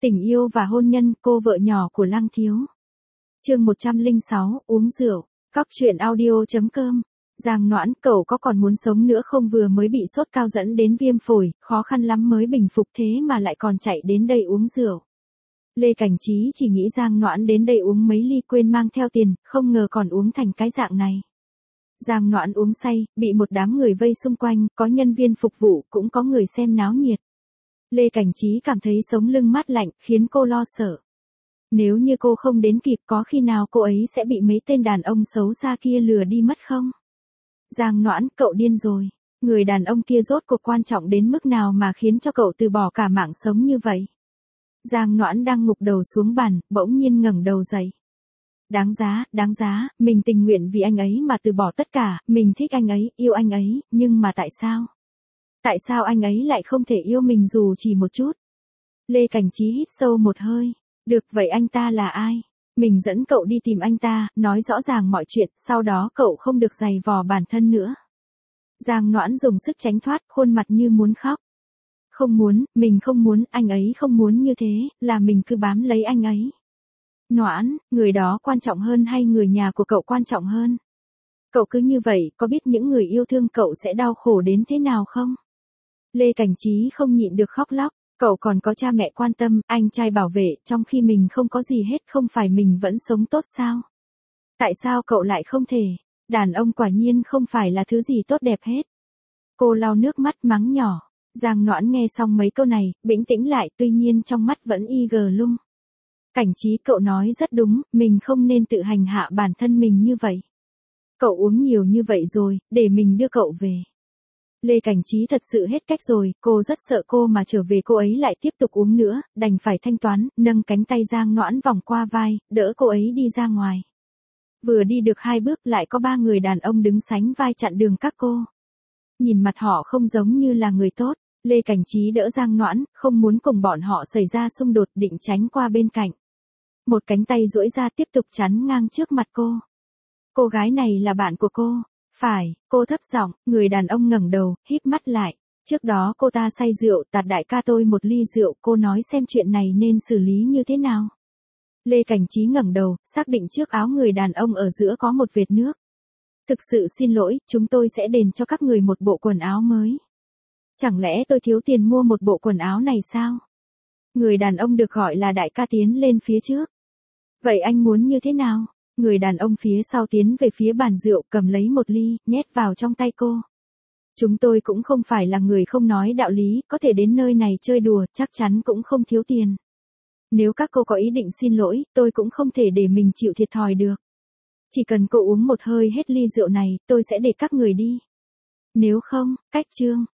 Tình yêu và hôn nhân, cô vợ nhỏ của Lăng Thiếu. Chương 106, uống rượu. Cóc truyện audio.com. Giang Noãn, cậu có còn muốn sống nữa không? Vừa mới bị sốt cao dẫn đến viêm phổi, khó khăn lắm mới bình phục thế mà lại còn chạy đến đây uống rượu. Lê Cảnh Trí chỉ nghĩ Giang Noãn đến đây uống mấy ly quên mang theo tiền, không ngờ còn uống thành cái dạng này. Giang Noãn uống say, bị một đám người vây xung quanh, có nhân viên phục vụ, cũng có người xem náo nhiệt. Lê Cảnh Trí cảm thấy sống lưng mát lạnh, khiến cô lo sợ. Nếu như cô không đến kịp, có khi nào cô ấy sẽ bị mấy tên đàn ông xấu xa kia lừa đi mất không? Giang Noãn, cậu điên rồi. Người đàn ông kia rốt cuộc quan trọng đến mức nào mà khiến cho cậu từ bỏ cả mạng sống như vậy? Giang Noãn đang ngục đầu xuống bàn, bỗng nhiên ngẩng đầu dậy. Đáng giá, mình tình nguyện vì anh ấy mà từ bỏ tất cả, mình thích anh ấy, yêu anh ấy, nhưng mà tại sao? Tại sao anh ấy lại không thể yêu mình dù chỉ một chút? Lê Cảnh Trí hít sâu một hơi. Được, vậy anh ta là ai? Mình dẫn cậu đi tìm anh ta, nói rõ ràng mọi chuyện, sau đó cậu không được giày vò bản thân nữa. Giang Noãn dùng sức tránh thoát, khuôn mặt như muốn khóc. Không muốn, mình không muốn, anh ấy không muốn như thế, là mình cứ bám lấy anh ấy. Noãn, người đó quan trọng hơn hay người nhà của cậu quan trọng hơn? Cậu cứ như vậy, có biết những người yêu thương cậu sẽ đau khổ đến thế nào không? Lê Cảnh Trí không nhịn được khóc lóc. Cậu còn có cha mẹ quan tâm, anh trai bảo vệ, trong khi mình không có gì hết, không phải mình vẫn sống tốt sao? Tại sao cậu lại không thể? Đàn ông quả nhiên không phải là thứ gì tốt đẹp hết. Cô lau nước mắt mắng nhỏ. Giang Noãn nghe xong mấy câu này, bĩnh tĩnh lại, tuy nhiên trong mắt vẫn y gờ lung. Cảnh Trí, cậu nói rất đúng, mình không nên tự hành hạ bản thân mình như vậy. Cậu uống nhiều như vậy rồi, để mình đưa cậu về. Lê Cảnh Trí thật sự hết cách rồi, cô rất sợ cô mà trở về cô ấy lại tiếp tục uống nữa, đành phải thanh toán, nâng cánh tay Giang Noãn vòng qua vai, đỡ cô ấy đi ra ngoài. Vừa đi được 2 bước lại có 3 người đàn ông đứng sánh vai chặn đường các cô. Nhìn mặt họ không giống như là người tốt, Lê Cảnh Trí đỡ Giang Noãn, không muốn cùng bọn họ xảy ra xung đột, định tránh qua bên cạnh. Một cánh tay duỗi ra tiếp tục chắn ngang trước mặt cô. Cô gái này là bạn của cô. Phải, cô thấp giọng, người đàn ông ngẩng đầu, híp mắt lại. Trước đó cô ta say rượu, tạt đại ca tôi một ly rượu, cô nói xem chuyện này nên xử lý như thế nào. Lê Cảnh Trí ngẩng đầu, xác định trước áo người đàn ông ở giữa có một vệt nước. Thực sự xin lỗi, chúng tôi sẽ đền cho các người một bộ quần áo mới. Chẳng lẽ tôi thiếu tiền mua một bộ quần áo này sao? Người đàn ông được gọi là đại ca tiến lên phía trước. Vậy anh muốn như thế nào? Người đàn ông phía sau tiến về phía bàn rượu, cầm lấy một ly, nhét vào trong tay cô. Chúng tôi cũng không phải là người không nói đạo lý, có thể đến nơi này chơi đùa, chắc chắn cũng không thiếu tiền. Nếu các cô có ý định xin lỗi, tôi cũng không thể để mình chịu thiệt thòi được. Chỉ cần cô uống một hơi hết ly rượu này, tôi sẽ để các người đi. Nếu không, cách chương.